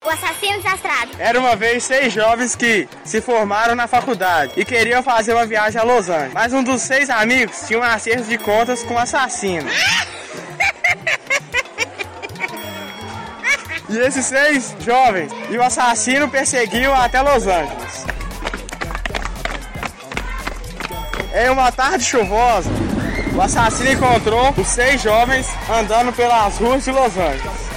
O assassino desastrado. Era uma vez 6 jovens que se formaram na faculdade e queriam fazer uma viagem a Los Angeles. Mas um dos 6 amigos tinha um acerto de contas com o assassino. E esses 6 jovens e o assassino perseguiam até Los Angeles. Em uma tarde chuvosa, o assassino encontrou os 6 jovens andando pelas ruas de Los Angeles.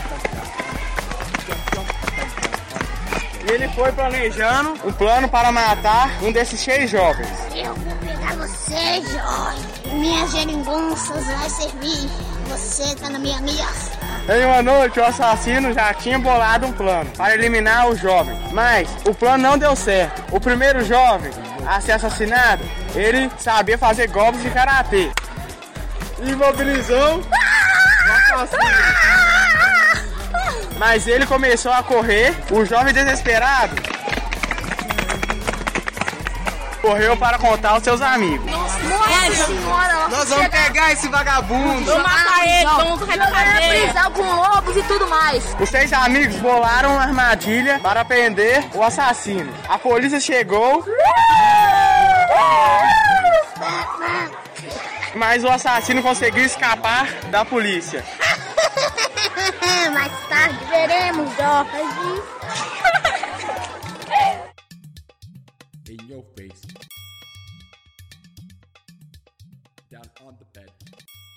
E ele foi planejando um plano para matar um desses 6 jovens. Eu vou pegar você, jovem. Minhas geringonças vai servir. Você tá na minha ameaça. Em uma noite, o assassino já tinha bolado um plano para eliminar o jovem. Mas o plano não deu certo. O primeiro jovem a ser assassinado, ele sabia fazer golpes de karatê. Imobilizou o assassino. Mas ele começou a correr, o jovem desesperado correu para contar aos seus amigos. Nossa senhora, Nós vamos pegar esse vagabundo! vamos matar ele, vamos correr na prisão com lobos e tudo mais. Os 6 amigos bolaram uma armadilha para prender o assassino. A polícia chegou, mas o assassino conseguiu escapar da polícia. Mais tarde veremos, Jorge. In your face. Down on the bed.